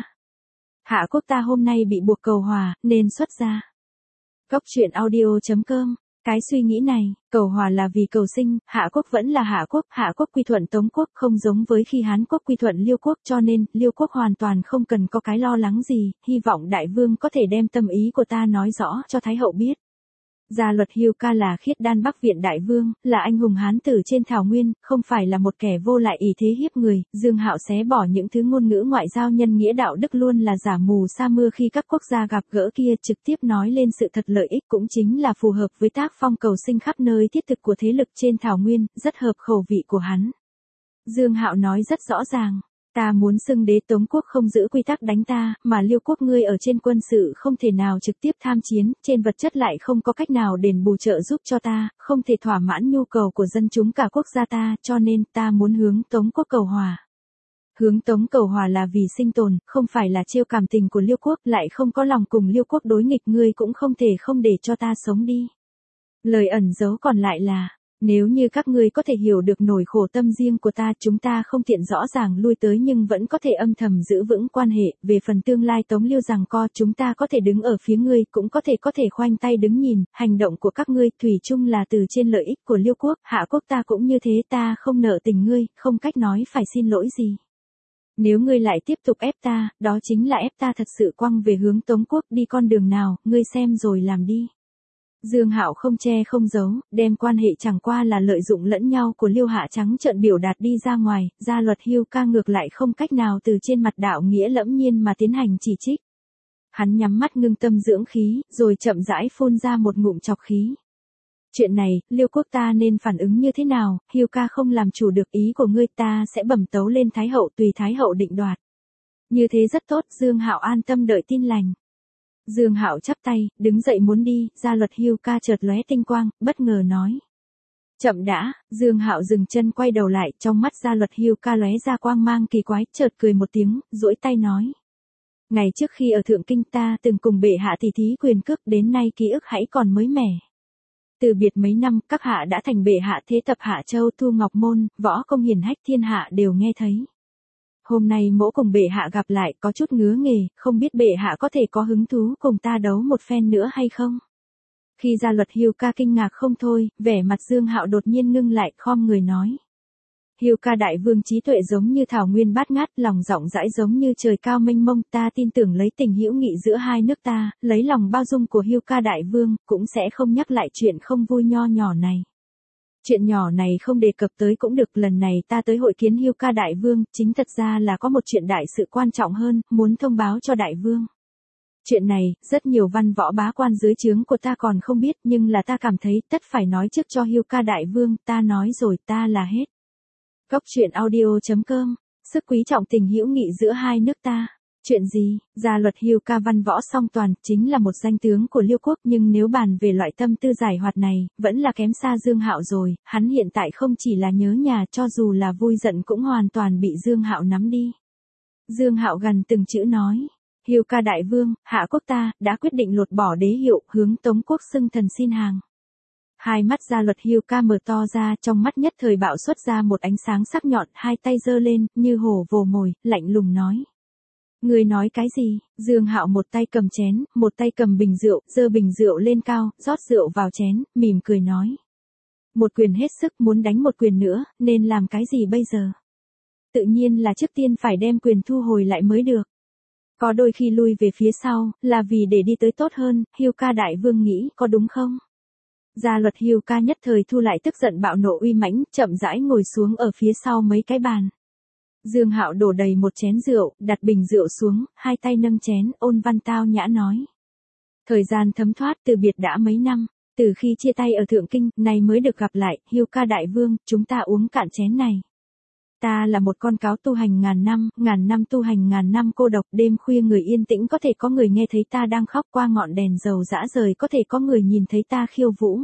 Hạ quốc ta hôm nay bị buộc cầu hòa, nên xuất ra. Góc truyện audio chấm com. Cái suy nghĩ này, cầu hòa là vì cầu sinh, Hạ quốc vẫn là Hạ quốc, Hạ quốc quy thuận Tống quốc không giống với khi Hán quốc quy thuận Liêu quốc, cho nên, Liêu quốc hoàn toàn không cần có cái lo lắng gì, hy vọng đại vương có thể đem tâm ý của ta nói rõ cho Thái hậu biết. Gia luật Hưu Ca là khiết đan Bắc viện đại vương, là anh hùng hán tử trên thảo nguyên, không phải là một kẻ vô lại ý thế hiếp người. Dương Hạo xé bỏ những thứ ngôn ngữ ngoại giao nhân nghĩa đạo đức luôn là giả mù sa mưa khi các quốc gia gặp gỡ kia, trực tiếp nói lên sự thật lợi ích cũng chính là phù hợp với tác phong cầu sinh khắp nơi thiết thực của thế lực trên thảo nguyên, rất hợp khẩu vị của hắn. Dương Hạo nói rất rõ ràng. Ta muốn xưng đế, Tống quốc không giữ quy tắc đánh ta, mà Liêu quốc ngươi ở trên quân sự không thể nào trực tiếp tham chiến, trên vật chất lại không có cách nào đền bù trợ giúp cho ta, không thể thỏa mãn nhu cầu của dân chúng cả quốc gia ta, cho nên ta muốn hướng Tống quốc cầu hòa. Hướng Tống cầu hòa là vì sinh tồn, không phải là trêu cảm tình của Liêu quốc, lại không có lòng cùng Liêu quốc đối nghịch, ngươi cũng không thể không để cho ta sống đi. Lời ẩn giấu còn lại là, nếu như các ngươi có thể hiểu được nỗi khổ tâm riêng của ta, chúng ta không tiện rõ ràng lui tới nhưng vẫn có thể âm thầm giữ vững quan hệ, về phần tương lai Tống Liêu giằng co, chúng ta có thể đứng ở phía ngươi, cũng có thể có thể khoanh tay đứng nhìn, hành động của các ngươi thủy chung là từ trên lợi ích của Liêu quốc, Hạ quốc ta cũng như thế, ta không nợ tình ngươi, không cách nói phải xin lỗi gì. Nếu ngươi lại tiếp tục ép ta, đó chính là ép ta thật sự quăng về hướng Tống quốc, đi con đường nào, ngươi xem rồi làm đi. Dương Hạo không che không giấu, đem quan hệ chẳng qua là lợi dụng lẫn nhau của Liêu Hạ trắng trợn biểu đạt đi ra ngoài, Gia luật Hưu Ca ngược lại không cách nào từ trên mặt đạo nghĩa lẫm nhiên mà tiến hành chỉ trích. Hắn nhắm mắt ngưng tâm dưỡng khí, rồi chậm rãi phun ra một ngụm trọc khí. Chuyện này, Liêu quốc ta nên phản ứng như thế nào, Hưu Ca không làm chủ được ý của ngươi, ta sẽ bẩm tấu lên Thái hậu, tùy Thái hậu định đoạt. Như thế rất tốt, Dương Hạo an tâm đợi tin lành. Dương Hạo chắp tay, đứng dậy muốn đi, Gia luật Hưu Ca chợt lóe tinh quang, bất ngờ nói. Chậm đã, Dương Hạo dừng chân quay đầu lại, trong mắt Gia luật Hưu Ca lóe ra quang mang kỳ quái, chợt cười một tiếng, duỗi tay nói. Ngày trước khi ở Thượng Kinh ta từng cùng bệ hạ tỷ thí quyền cước, đến nay ký ức hãy còn mới mẻ. Từ biệt mấy năm, các hạ đã thành bệ hạ thế tập Hạ Châu, Thu Ngọc Môn, võ công hiển hách thiên hạ đều nghe thấy. Hôm nay mỗ cùng bệ hạ gặp lại, có chút ngứa nghề, không biết bệ hạ có thể có hứng thú cùng ta đấu một phen nữa hay không? Khi Gia Luật Hưu Ca kinh ngạc không thôi, vẻ mặt Dương Hạo đột nhiên ngưng lại, khom người nói. Hưu Ca đại vương trí tuệ giống như thảo nguyên bát ngát, lòng rộng rãi giống như trời cao mênh mông, ta tin tưởng lấy tình hữu nghị giữa hai nước ta, lấy lòng bao dung của Hưu Ca đại vương, cũng sẽ không nhắc lại chuyện không vui nho nhỏ này. Chuyện nhỏ này không đề cập tới cũng được, lần này ta tới hội kiến Hưu Ca đại vương, chính thật ra là có một chuyện đại sự quan trọng hơn, muốn thông báo cho đại vương. Chuyện này, rất nhiều văn võ bá quan dưới trướng của ta còn không biết, nhưng là ta cảm thấy tất phải nói trước cho Hưu Ca đại vương, ta nói rồi, ta là hết. Cốc truyện audio chấm com, sức quý trọng tình hữu nghị giữa hai nước ta. Chuyện gì? Gia Luật Hưu Ca văn võ song toàn, chính là một danh tướng của Liêu quốc, nhưng nếu bàn về loại tâm tư giải hoạt này, vẫn là kém xa Dương Hạo rồi, hắn hiện tại không chỉ là nhớ nhà, cho dù là vui giận cũng hoàn toàn bị Dương Hạo nắm đi. Dương Hạo gần từng chữ nói. Hưu Ca đại vương, hạ quốc ta, đã quyết định lột bỏ đế hiệu, hướng Tống quốc xưng thần xin hàng. Hai mắt Gia Luật Hưu Ca mở to ra, trong mắt nhất thời bạo xuất ra một ánh sáng sắc nhọn, hai tay giơ lên, như hổ vồ mồi, lạnh lùng nói. Người nói cái gì? Dương Hạo một tay cầm chén, một tay cầm bình rượu, giơ bình rượu lên cao, rót rượu vào chén, mỉm cười nói. Một quyền hết sức, muốn đánh một quyền nữa, nên làm cái gì bây giờ? Tự nhiên là trước tiên phải đem quyền thu hồi lại mới được. Có đôi khi lui về phía sau, là vì để đi tới tốt hơn, Hưu Ca đại vương nghĩ, có đúng không? Gia Luật Hưu Ca nhất thời thu lại tức giận bạo nộ uy mãnh, chậm rãi ngồi xuống ở phía sau mấy cái bàn. Dương Hạo đổ đầy một chén rượu, đặt bình rượu xuống, hai tay nâng chén, ôn văn tao nhã nói. Thời gian thấm thoát từ biệt đã mấy năm, từ khi chia tay ở Thượng Kinh, nay mới được gặp lại, Hưu Ca đại vương, chúng ta uống cạn chén này. Ta là một con cáo tu hành ngàn năm, ngàn năm tu hành ngàn năm cô độc, đêm khuya người yên tĩnh có thể có người nghe thấy ta đang khóc, qua ngọn đèn dầu dã rời có thể có người nhìn thấy ta khiêu vũ.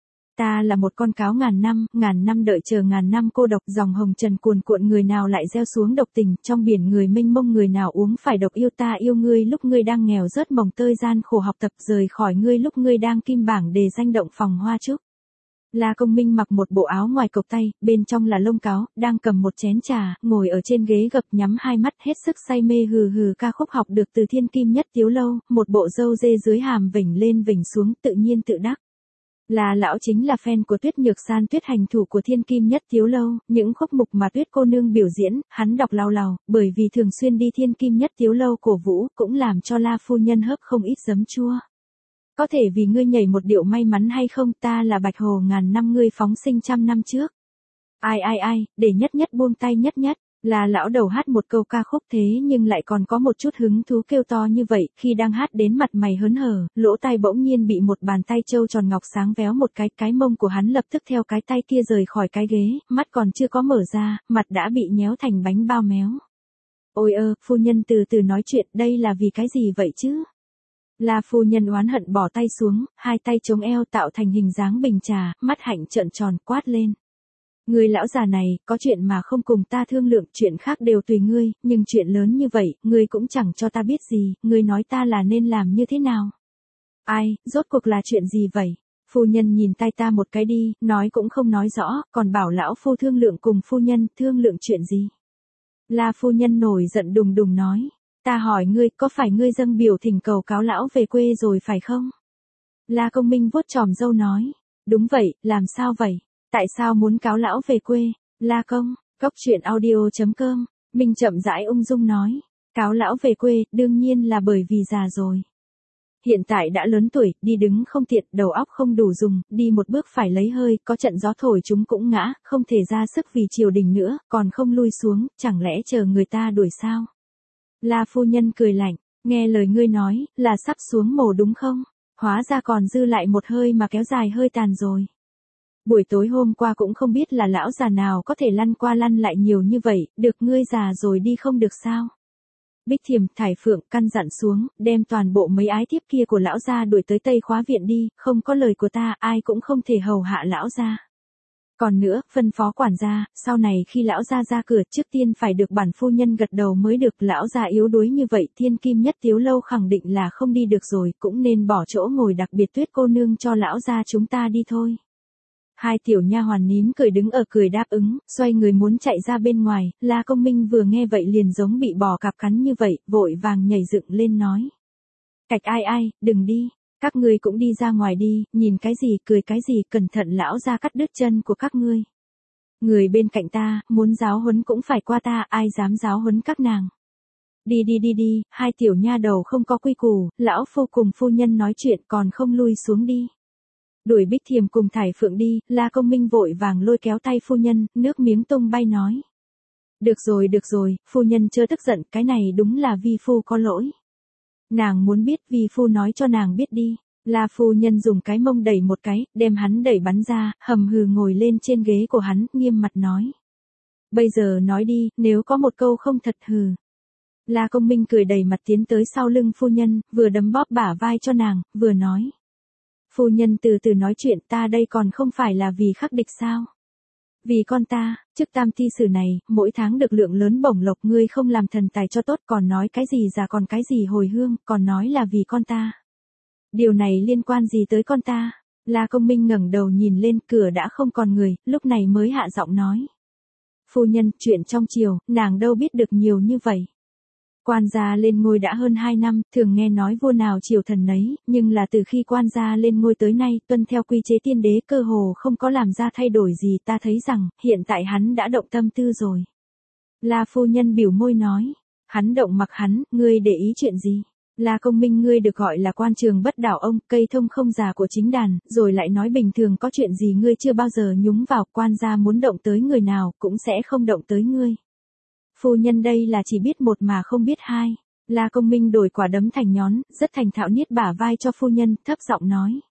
Ta là một con cáo ngàn năm, ngàn năm đợi chờ ngàn năm cô độc, dòng hồng trần cuồn cuộn, người nào lại gieo xuống độc tình, trong biển người mênh mông người nào uống phải độc, yêu ta yêu ngươi lúc ngươi đang nghèo rớt mồng tơi gian khổ học tập, rời khỏi ngươi lúc ngươi đang kim bảng đề danh động phòng hoa trúc. La Công Minh mặc một bộ áo ngoài cộc tay, bên trong là lông cáo, đang cầm một chén trà, ngồi ở trên ghế gập, nhắm hai mắt hết sức say mê hừ hừ ca khúc học được từ Thiên Kim Nhất Tiếu Lâu, một bộ râu dê dưới hàm vểnh lên vểnh xuống, tự nhiên tự đắc. Là lão chính là fan của Tuyết Nhược San, Tuyết hành thủ của Thiên Kim Nhất Tiếu Lâu, những khúc mục mà Tuyết cô nương biểu diễn, hắn đọc lao lào, bởi vì thường xuyên đi Thiên Kim Nhất Tiếu Lâu cổ vũ, cũng làm cho La phu nhân hớp không ít giấm chua. Có thể vì ngươi nhảy một điệu may mắn hay không, ta là Bạch Hồ ngàn năm ngươi phóng sinh trăm năm trước. Ai ai ai, để nhất nhất buông tay nhất nhất, là lão đầu hát một câu ca khúc thế nhưng lại còn có một chút hứng thú kêu to như vậy, khi đang hát đến mặt mày hớn hở, lỗ tai bỗng nhiên bị một bàn tay trâu tròn ngọc sáng véo một cái, cái mông của hắn lập tức theo cái tay kia rời khỏi cái ghế, mắt còn chưa có mở ra, mặt đã bị nhéo thành bánh bao méo. Ôi ơ, phu nhân từ từ nói chuyện, đây là vì cái gì vậy chứ? La phu nhân oán hận bỏ tay xuống, hai tay chống eo tạo thành hình dáng bình trà, mắt hạnh trợn tròn quát lên. Người lão già này, có chuyện mà không cùng ta thương lượng, chuyện khác đều tùy ngươi, nhưng chuyện lớn như vậy, ngươi cũng chẳng cho ta biết gì, ngươi nói ta là nên làm như thế nào? Ai, rốt cuộc là chuyện gì vậy? Phu nhân nhìn tay ta một cái đi, nói cũng không nói rõ, còn bảo lão phu thương lượng cùng phu nhân, thương lượng chuyện gì? La phu nhân nổi giận đùng đùng nói. Ta hỏi ngươi, có phải ngươi dâng biểu thỉnh cầu cáo lão về quê rồi phải không? La Công Minh vuốt chòm râu nói. Đúng vậy, làm sao vậy? Tại sao muốn cáo lão về quê? La Công, cốc truyện audio chấm com, Minh chậm rãi ung dung nói. Cáo lão về quê, đương nhiên là bởi vì già rồi. Hiện tại đã lớn tuổi, đi đứng không tiện, đầu óc không đủ dùng, đi một bước phải lấy hơi, có trận gió thổi chúng cũng ngã, không thể ra sức vì triều đình nữa, còn không lui xuống, chẳng lẽ chờ người ta đuổi sao? La phu nhân cười lạnh, nghe lời ngươi nói, là sắp xuống mồ đúng không? Hóa ra còn dư lại một hơi mà kéo dài hơi tàn rồi. Buổi tối hôm qua cũng không biết là lão già nào có thể lăn qua lăn lại nhiều như vậy, được ngươi già rồi đi không được sao? Bích Thiềm, Thải Phượng, căn dặn xuống, đem toàn bộ mấy ái thiếp kia của lão gia đuổi tới Tây Khóa viện đi, không có lời của ta, ai cũng không thể hầu hạ lão gia. Còn nữa, phân phó quản gia, sau này khi lão gia ra cửa trước tiên phải được bản phu nhân gật đầu mới được, lão gia yếu đuối như vậy, Thiên Kim Nhất Tiếu Lâu khẳng định là không đi được rồi, cũng nên bỏ chỗ ngồi đặc biệt Tuyết cô nương cho lão gia chúng ta đi thôi. Hai tiểu nha hoàn nín cười đứng ở cười đáp ứng, xoay người muốn chạy ra bên ngoài, La Công Minh vừa nghe vậy liền giống bị bò cạp cắn như vậy, vội vàng nhảy dựng lên nói. Cạch ai ai, đừng đi. Các ngươi cũng đi ra ngoài đi, nhìn cái gì, cười cái gì, cẩn thận lão ra cắt đứt chân của các ngươi. Người bên cạnh ta, muốn giáo huấn cũng phải qua ta, ai dám giáo huấn các nàng. Đi đi đi đi, hai tiểu nha đầu không có quy củ, lão phu cùng phu nhân nói chuyện còn không lui xuống đi. Đuổi Bích Thiềm cùng Thải Phượng đi, La Công Minh vội vàng lôi kéo tay phu nhân, nước miếng tung bay nói. Được rồi được rồi, phu nhân chớ tức giận, cái này đúng là vi phu có lỗi. Nàng muốn biết, vi phu nói cho nàng biết đi. La phu nhân dùng cái mông đẩy một cái, đem hắn đẩy bắn ra, hầm hừ ngồi lên trên ghế của hắn, nghiêm mặt nói. Bây giờ nói đi, nếu có một câu không thật hừ. La Công Minh cười đầy mặt tiến tới sau lưng phu nhân, vừa đấm bóp bả vai cho nàng, vừa nói. Phu nhân từ từ nói chuyện, ta đây còn không phải là vì khắc địch sao? Vì con ta, chức tam thi sử này, mỗi tháng được lượng lớn bổng lộc, ngươi không làm thần tài cho tốt, còn nói cái gì già còn cái gì hồi hương, còn nói là vì con ta. Điều này liên quan gì tới con ta? La Công Minh ngẩng đầu nhìn lên, cửa đã không còn người, lúc này mới hạ giọng nói. Phu nhân, chuyện trong triều, nàng đâu biết được nhiều như vậy. Quan gia lên ngôi đã hơn hai năm, thường nghe nói vua nào triều thần nấy, nhưng là từ khi quan gia lên ngôi tới nay, tuân theo quy chế tiên đế cơ hồ không có làm ra thay đổi gì, ta thấy rằng, hiện tại hắn đã động tâm tư rồi. La phu nhân biểu môi nói, hắn động mặc hắn, ngươi để ý chuyện gì? La Công Minh, ngươi được gọi là quan trường bất đảo ông, cây thông không già của chính đàn, rồi lại nói bình thường có chuyện gì ngươi chưa bao giờ nhúng vào, quan gia muốn động tới người nào, cũng sẽ không động tới ngươi. Phu nhân đây là chỉ biết một mà không biết hai. La Công Minh đổi quả đấm thành nhón, rất thành thạo niết bả vai cho phu nhân, thấp giọng nói.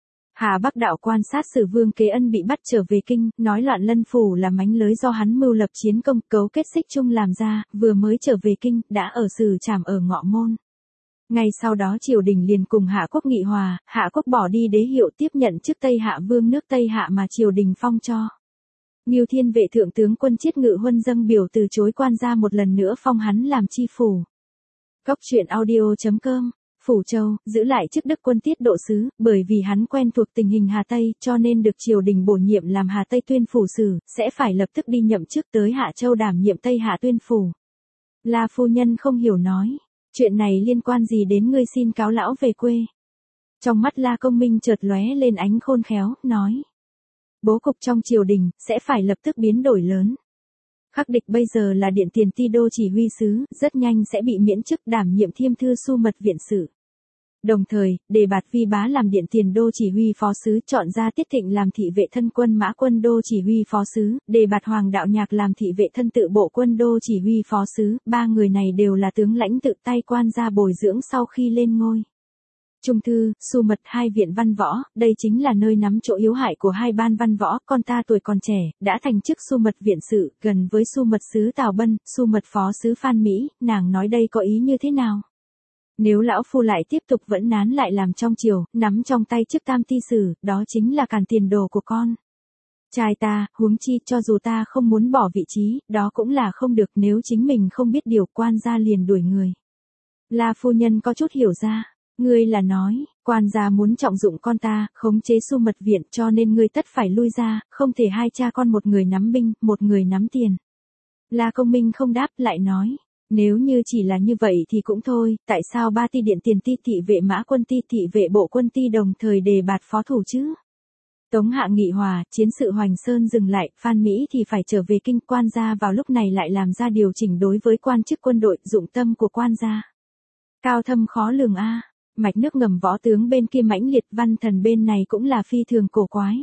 Hà Bắc đạo quan sát sử Vương Kế Ân bị bắt trở về kinh, nói loạn lân phủ là mánh lới do hắn mưu lập chiến công, cấu kết xích chung làm ra, vừa mới trở về kinh, đã ở xử trảm ở Ngọ Môn. Ngay sau đó triều đình liền cùng Hạ Quốc nghị hòa, Hạ Quốc bỏ đi đế hiệu tiếp nhận chức Tây Hạ Vương nước Tây Hạ mà triều đình phong cho. Ngưu Thiên Vệ thượng tướng quân Chiết Ngự Huân dâng biểu từ chối quan gia một lần nữa phong hắn làm chi phủ. Góc truyện audio chấm com, Phủ Châu, giữ lại chức đức quân tiết độ sứ, bởi vì hắn quen thuộc tình hình Hà Tây, cho nên được triều đình bổ nhiệm làm Hà Tây tuyên phủ sử, sẽ phải lập tức đi nhậm chức tới Hạ Châu đảm nhiệm Tây Hạ tuyên phủ. La phu nhân không hiểu nói, chuyện này liên quan gì đến ngươi xin cáo lão về quê. Trong mắt La Công Minh chợt lóe lên ánh khôn khéo, nói. Bố cục trong triều đình, sẽ phải lập tức biến đổi lớn. Khắc địch bây giờ là điện tiền ti đô chỉ huy sứ, rất nhanh sẽ bị miễn chức đảm nhiệm thiêm thư su mật viện sự. Đồng thời, đề bạt Vi Bá làm điện tiền đô chỉ huy phó sứ, chọn ra Tiết Thịnh làm thị vệ thân quân mã quân đô chỉ huy phó sứ, đề bạt Hoàng Đạo Nhạc làm thị vệ thân tự bộ quân đô chỉ huy phó sứ, ba người này đều là tướng lãnh tự tay quan gia bồi dưỡng sau khi lên ngôi. Trung thư, su mật hai viện văn võ, đây chính là nơi nắm chỗ yếu hại của hai ban văn võ, con ta tuổi còn trẻ, đã thành chức su mật viện sự, gần với su mật sứ Tào Bân, su mật phó sứ Phan Mỹ, nàng nói đây có ý như thế nào? Nếu lão phu lại tiếp tục vẫn nán lại làm trong triều, nắm trong tay chức tam ti sử, đó chính là càn tiền đồ của con. Trai ta, huống chi, cho dù ta không muốn bỏ vị trí, đó cũng là không được, nếu chính mình không biết điều, quan gia liền đuổi người. La phu nhân có chút hiểu ra. Ngươi là nói, quan gia muốn trọng dụng con ta, khống chế su mật viện, cho nên ngươi tất phải lui ra, không thể hai cha con một người nắm binh, một người nắm tiền. La Công Minh không đáp, lại nói, nếu như chỉ là như vậy thì cũng thôi, tại sao ba ti điện tiền ti thị vệ mã quân ti thị vệ bộ quân ti đồng thời đề bạt phó thủ chứ? Tống Hạ nghị hòa, chiến sự Hoành Sơn dừng lại, Phan Mỹ thì phải trở về kinh, quan gia vào lúc này lại làm ra điều chỉnh đối với quan chức quân đội, dụng tâm của quan gia. Cao thâm khó lường a. Mạch nước ngầm võ tướng bên kia mãnh liệt, văn thần bên này cũng là phi thường cổ quái.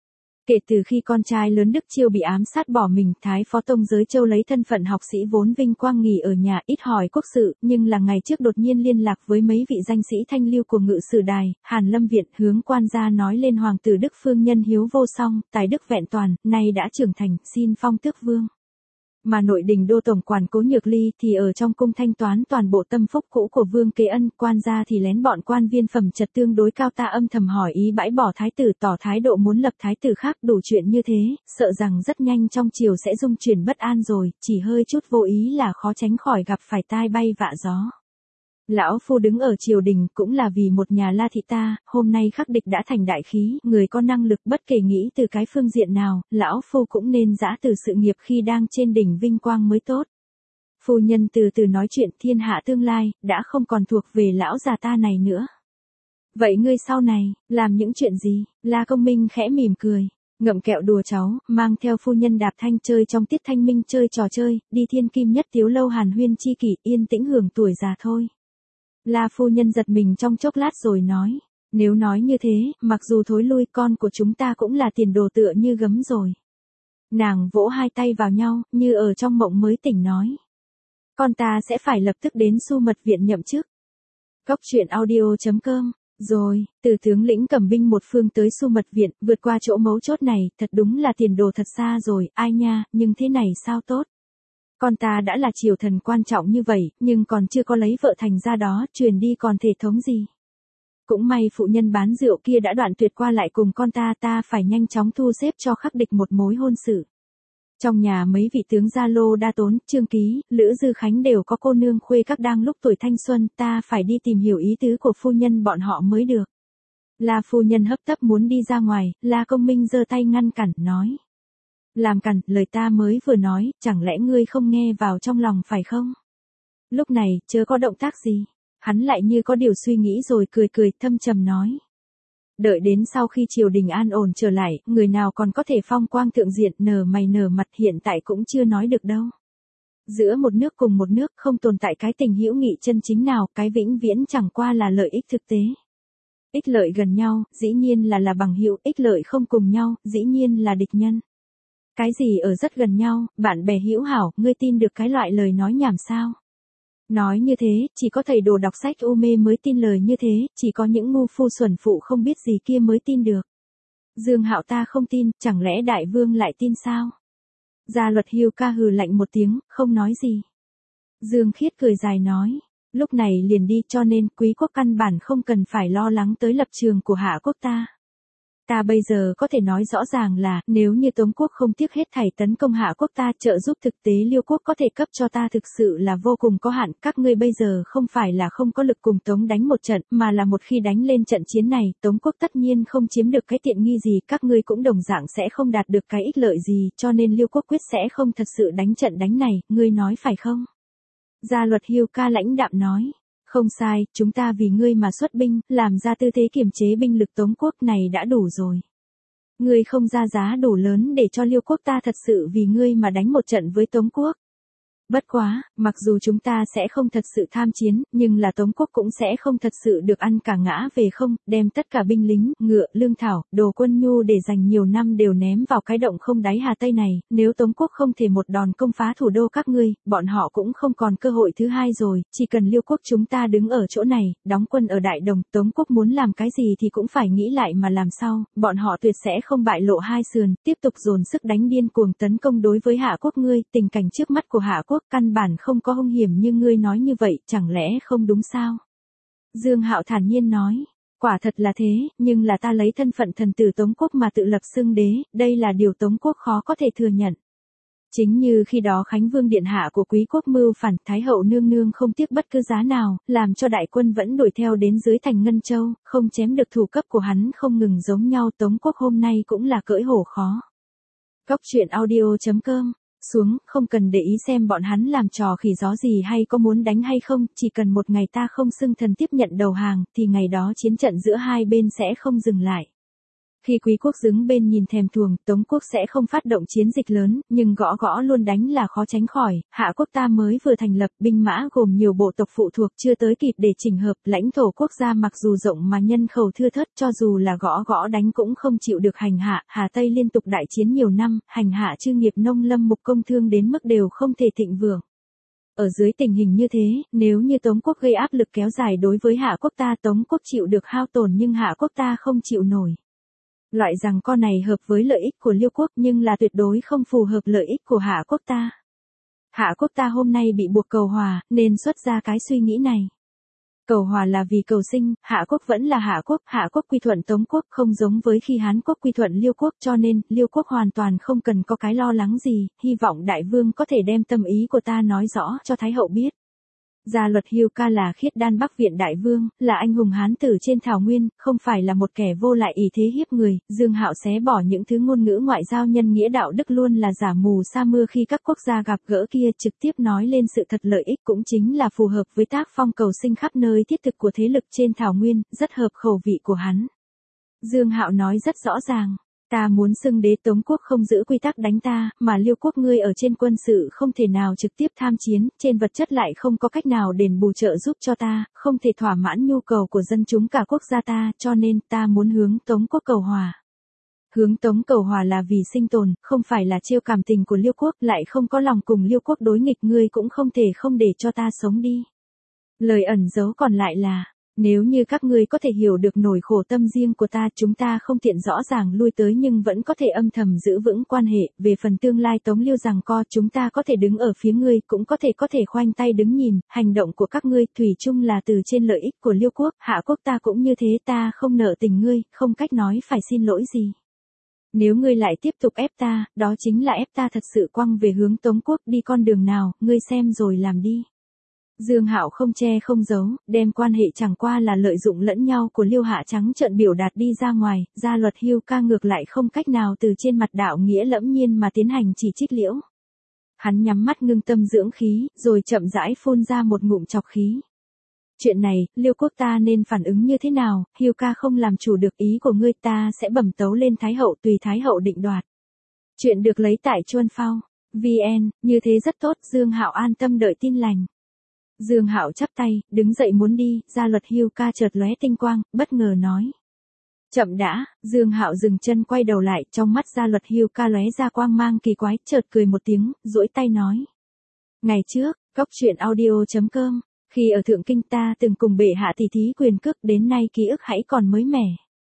Kể từ khi con trai lớn Đức Chiêu bị ám sát bỏ mình, Thái Phó Tông Giới Châu lấy thân phận học sĩ vốn vinh quang nghỉ ở nhà, ít hỏi quốc sự, nhưng là ngày trước đột nhiên liên lạc với mấy vị danh sĩ thanh lưu của Ngự Sử Đài, Hàn Lâm Viện, hướng quan gia nói lên hoàng tử Đức Phương nhân hiếu vô song, tài đức vẹn toàn, nay đã trưởng thành, xin phong tước vương. Mà nội đình đô tổng quản Cố Nhược Ly thì ở trong cung thanh toán toàn bộ tâm phúc cũ của Vương Kế Ân, quan gia thì lén bọn quan viên phẩm chất tương đối cao, ta âm thầm hỏi ý bãi bỏ thái tử, tỏ thái độ muốn lập thái tử khác, đủ chuyện như thế, sợ rằng rất nhanh trong triều sẽ dung chuyển bất an rồi, chỉ hơi chút vô ý là khó tránh khỏi gặp phải tai bay vạ gió. Lão phu đứng ở triều đình cũng là vì một nhà La thị ta, hôm nay khắc địch đã thành đại khí, người có năng lực bất kể nghĩ từ cái phương diện nào, lão phu cũng nên giã từ sự nghiệp khi đang trên đỉnh vinh quang mới tốt. Phu nhân từ từ nói chuyện, thiên hạ tương lai, đã không còn thuộc về lão già ta này nữa. Vậy ngươi sau này, làm những chuyện gì? La Công Minh khẽ mỉm cười. Ngậm kẹo đùa cháu, mang theo phu nhân đạp thanh chơi trong tiết thanh minh chơi trò chơi, đi thiên kim nhất tiếu lâu hàn huyên chi kỷ, yên tĩnh hưởng tuổi già thôi. La phu nhân giật mình trong chốc lát rồi nói. Nếu nói như thế, mặc dù thối lui con của chúng ta cũng là tiền đồ tựa như gấm rồi. Nàng vỗ hai tay vào nhau, như ở trong mộng mới tỉnh nói. Con ta sẽ phải lập tức đến Su Mật Viện nhậm chức. Cốc truyện audio chấm com. Rồi, từ tướng lĩnh cầm binh một phương tới Su Mật Viện, vượt qua chỗ mấu chốt này, thật đúng là tiền đồ thật xa rồi, ai nha, nhưng thế này sao tốt. Con ta đã là triều thần quan trọng như vậy, nhưng còn chưa có lấy vợ thành ra đó, truyền đi còn thể thống gì. Cũng may phụ nhân bán rượu kia đã đoạn tuyệt qua lại cùng con ta, ta phải nhanh chóng thu xếp cho khắc địch một mối hôn sự. Trong nhà mấy vị tướng Gia Lô Đa Tốn, Trương Ký, Lữ Dư Khánh đều có cô nương khuê các đang lúc tuổi thanh xuân, ta phải đi tìm hiểu ý tứ của phu nhân bọn họ mới được. La phu nhân hấp tấp muốn đi ra ngoài, La Công Minh giơ tay ngăn cản, nói. Làm cản, lời ta mới vừa nói, chẳng lẽ ngươi không nghe vào trong lòng phải không? Lúc này, chớ có động tác gì. Hắn lại như có điều suy nghĩ rồi cười cười thâm trầm nói. Đợi đến sau khi triều đình an ổn trở lại, người nào còn có thể phong quang thượng diện nở mày nở mặt hiện tại cũng chưa nói được đâu. Giữa một nước cùng một nước không tồn tại cái tình hữu nghị chân chính nào, cái vĩnh viễn chẳng qua là lợi ích thực tế. Ích lợi gần nhau, dĩ nhiên là là bằng hữu, ích lợi không cùng nhau, dĩ nhiên là địch nhân. Cái gì ở rất gần nhau, bạn bè hữu hảo, ngươi tin được cái loại lời nói nhảm sao? Nói như thế, chỉ có thầy đồ đọc sách u mê mới tin lời như thế, chỉ có những ngu phu xuẩn phụ không biết gì kia mới tin được. Dương Hạo ta không tin, chẳng lẽ đại vương lại tin sao? Gia Luật Hưu ca hừ lạnh một tiếng, không nói gì. Dương Khiết cười dài nói, lúc này liền đi cho nên quý quốc căn bản không cần phải lo lắng tới lập trường của Hạ quốc ta. Ta bây giờ có thể nói rõ ràng là, nếu như Tống quốc không tiếc hết thảy tấn công Hạ quốc ta, trợ giúp thực tế Liêu quốc có thể cấp cho ta thực sự là vô cùng có hạn, các ngươi bây giờ không phải là không có lực cùng Tống đánh một trận, mà là một khi đánh lên trận chiến này, Tống quốc tất nhiên không chiếm được cái tiện nghi gì, các ngươi cũng đồng dạng sẽ không đạt được cái ích lợi gì, cho nên Liêu quốc quyết sẽ không thật sự đánh trận đánh này, ngươi nói phải không? Gia Luật Hưu ca lãnh đạm nói. Không sai, chúng ta vì ngươi mà xuất binh, làm ra tư thế kiềm chế binh lực Tống quốc này đã đủ rồi. Ngươi không ra giá đủ lớn để cho Liêu quốc ta thật sự vì ngươi mà đánh một trận với Tống quốc. Bất quá, mặc dù chúng ta sẽ không thật sự tham chiến, nhưng là Tống quốc cũng sẽ không thật sự được ăn cả ngã về không, đem tất cả binh lính, ngựa, lương thảo, đồ quân nhu để dành nhiều năm đều ném vào cái động không đáy Hà Tây này, nếu Tống quốc không thể một đòn công phá thủ đô các ngươi, bọn họ cũng không còn cơ hội thứ hai rồi, chỉ cần Liêu quốc chúng ta đứng ở chỗ này, đóng quân ở Đại Đồng, Tống quốc muốn làm cái gì thì cũng phải nghĩ lại mà làm sao, bọn họ tuyệt sẽ không bại lộ hai sườn, tiếp tục dồn sức đánh điên cuồng tấn công đối với Hạ quốc ngươi, tình cảnh trước mắt của Hạ quốc căn bản không có hung hiểm như ngươi nói như vậy, chẳng lẽ không đúng sao? Dương Hạo thản nhiên nói, quả thật là thế, nhưng là ta lấy thân phận thần tử Tống quốc mà tự lập xưng đế, đây là điều Tống quốc khó có thể thừa nhận. Chính như khi đó Khánh Vương điện hạ của quý quốc mưu phản, Thái hậu nương nương không tiếc bất cứ giá nào, làm cho đại quân vẫn đuổi theo đến dưới thành Ngân Châu, không chém được thủ cấp của hắn không ngừng giống nhau, Tống quốc hôm nay cũng là cưỡi hổ khó. Cốc truyện audio chấm com xuống, không cần để ý xem bọn hắn làm trò khỉ gió gì hay có muốn đánh hay không, chỉ cần một ngày ta không xưng thần tiếp nhận đầu hàng, thì ngày đó chiến trận giữa hai bên sẽ không dừng lại. Khi quý quốc đứng bên nhìn thèm thuồng, Tống quốc sẽ không phát động chiến dịch lớn, nhưng gõ gõ luôn đánh là khó tránh khỏi, Hạ quốc ta mới vừa thành lập, binh mã gồm nhiều bộ tộc phụ thuộc chưa tới kịp để chỉnh hợp, lãnh thổ quốc gia mặc dù rộng mà nhân khẩu thưa thớt, cho dù là gõ gõ đánh cũng không chịu được hành hạ, Hà Tây liên tục đại chiến nhiều năm, hành hạ chư nghiệp nông lâm mục công thương đến mức đều không thể thịnh vượng. Ở dưới tình hình như thế, nếu như Tống quốc gây áp lực kéo dài đối với Hạ quốc ta, Tống quốc chịu được hao tổn nhưng Hạ quốc ta không chịu nổi. Loại rằng con này hợp với lợi ích của Liêu quốc nhưng là tuyệt đối không phù hợp lợi ích của Hạ quốc ta. Hạ quốc ta hôm nay bị buộc cầu hòa, nên xuất ra cái suy nghĩ này. Cầu hòa là vì cầu sinh, Hạ quốc vẫn là Hạ quốc, Hạ quốc quy thuận Tống quốc không giống với khi Hán quốc quy thuận Liêu quốc, cho nên, Liêu quốc hoàn toàn không cần có cái lo lắng gì, hy vọng đại vương có thể đem tâm ý của ta nói rõ cho Thái hậu biết. Gia luật Hưu Ca là khiết đan Bắc Viện đại vương, là anh hùng hán tử trên thảo nguyên, không phải là một kẻ vô lại ỷ thế hiếp người. Dương Hạo xé bỏ những thứ ngôn ngữ ngoại giao nhân nghĩa đạo đức luôn là giả mù sa mưa khi các quốc gia gặp gỡ kia, trực tiếp nói lên sự thật lợi ích cũng chính là phù hợp với tác phong cầu sinh khắp nơi thiết thực của thế lực trên thảo nguyên, rất hợp khẩu vị của hắn. Dương Hạo nói rất rõ ràng. Ta muốn xưng đế Tống quốc không giữ quy tắc đánh ta, mà Liêu quốc ngươi ở trên quân sự không thể nào trực tiếp tham chiến, trên vật chất lại không có cách nào đền bù trợ giúp cho ta, không thể thỏa mãn nhu cầu của dân chúng cả quốc gia ta, cho nên ta muốn hướng Tống quốc cầu hòa. Hướng Tống cầu hòa là vì sinh tồn, không phải là trêu cảm tình của Liêu quốc, lại không có lòng cùng Liêu quốc đối nghịch, ngươi cũng không thể không để cho ta sống đi. Lời ẩn giấu còn lại là, nếu như các ngươi có thể hiểu được nỗi khổ tâm riêng của ta, chúng ta không tiện rõ ràng lui tới nhưng vẫn có thể âm thầm giữ vững quan hệ, về phần tương lai Tống Liêu giằng co, chúng ta có thể đứng ở phía ngươi, cũng có thể có thể khoanh tay đứng nhìn, hành động của các ngươi thủy chung là từ trên lợi ích của Liêu quốc, Hạ quốc ta cũng như thế, ta không nợ tình ngươi, không cách nói phải xin lỗi gì. Nếu ngươi lại tiếp tục ép ta, đó chính là ép ta thật sự quăng về hướng Tống quốc, đi con đường nào, ngươi xem rồi làm đi. Dương Hạo không che không giấu, đem quan hệ chẳng qua là lợi dụng lẫn nhau của Liêu Hạ trắng trợn biểu đạt đi ra ngoài, Gia luật Hưu Ca ngược lại không cách nào từ trên mặt đạo nghĩa lẫm nhiên mà tiến hành chỉ trích liễu. Hắn nhắm mắt ngưng tâm dưỡng khí, rồi chậm rãi phun ra một ngụm chọc khí. Chuyện này, Liêu quốc ta nên phản ứng như thế nào, Hưu Ca không làm chủ được ý của ngươi, ta sẽ bẩm tấu lên Thái hậu, tùy Thái hậu định đoạt. Chuyện được lấy tại Chuân Phao vê en, như thế rất tốt, Dương Hạo an tâm đợi tin lành. Dương Hạo chắp tay, đứng dậy muốn đi, Gia luật Hưu Ca chợt lóe tinh quang, bất ngờ nói. Chậm đã, Dương Hạo dừng chân quay đầu lại, trong mắt Gia luật Hưu Ca lóe ra quang mang kỳ quái, chợt cười một tiếng, duỗi tay nói. Ngày trước, góc truyện audio chấm com, khi ở Thượng Kinh ta từng cùng bệ hạ tỷ thí quyền cước, đến nay ký ức hãy còn mới mẻ.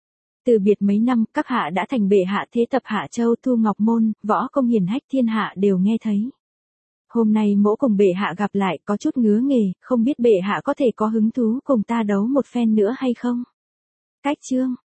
Từ biệt mấy năm, các hạ đã thành bệ hạ thế tập Hạ Châu, Thu Ngọc Môn, võ công hiển hách thiên hạ đều nghe thấy. Hôm nay mỗ cùng bệ hạ gặp lại, có chút ngứa nghề, không biết bệ hạ có thể có hứng thú cùng ta đấu một phen nữa hay không? Cách chương